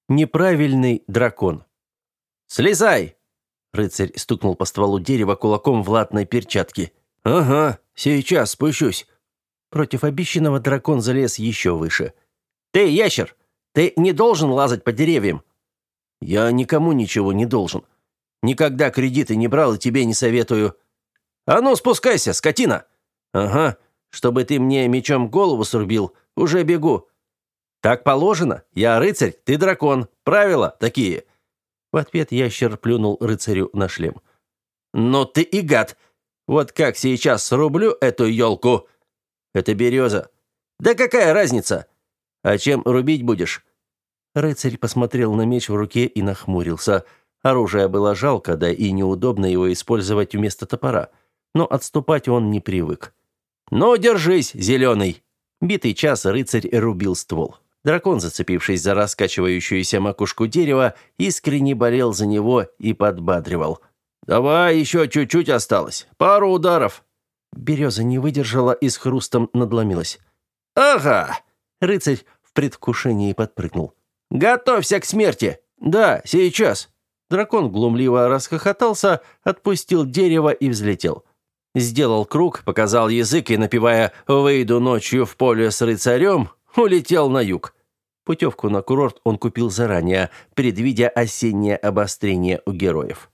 Неправильный дракон. «Слезай!» Рыцарь стукнул по стволу дерева кулаком в латной перчатке. «Ага, сейчас спущусь». Против обещанного дракон залез еще выше. «Ты, ящер, ты не должен лазать по деревьям». «Я никому ничего не должен. Никогда кредиты не брал и тебе не советую». «А ну, спускайся, скотина!» «Ага, чтобы ты мне мечом голову срубил, уже бегу». «Так положено. Я рыцарь, ты дракон. Правила такие». В ответ ящер плюнул рыцарю на шлем. «Но ты и гад. Вот как сейчас срублю эту елку?» «Это береза». «Да какая разница? А чем рубить будешь?» Рыцарь посмотрел на меч в руке и нахмурился. Оружие было жалко, да и неудобно его использовать вместо топора. Но отступать он не привык. «Ну, держись, зеленый!» Битый час рыцарь рубил ствол. Дракон, зацепившись за раскачивающуюся макушку дерева, искренне болел за него и подбадривал. «Давай, еще чуть-чуть осталось. Пару ударов». Береза не выдержала и с хрустом надломилась. «Ага!» Рыцарь в предвкушении подпрыгнул. «Готовься к смерти!» «Да, сейчас!» Дракон глумливо расхохотался, отпустил дерево и взлетел. Сделал круг, показал язык и, напевая «Выйду ночью в поле с рыцарем», улетел на юг. Путевку на курорт он купил заранее, предвидя осеннее обострение у героев.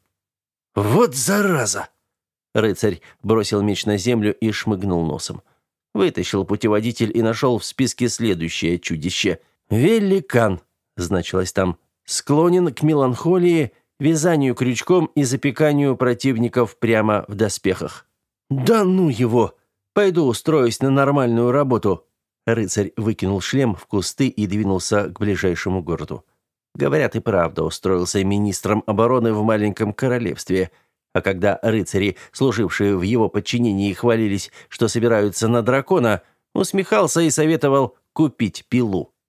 «Вот зараза!» Рыцарь бросил меч на землю и шмыгнул носом. Вытащил путеводитель и нашел в списке следующее чудище. «Великан», значилось там, «склонен к меланхолии, вязанию крючком и запеканию противников прямо в доспехах». «Да ну его! Пойду устроюсь на нормальную работу». Рыцарь выкинул шлем в кусты и двинулся к ближайшему городу. Говорят, и правда устроился министром обороны в маленьком королевстве. А когда рыцари, служившие в его подчинении, хвалились, что собираются на дракона, усмехался и советовал купить пилу.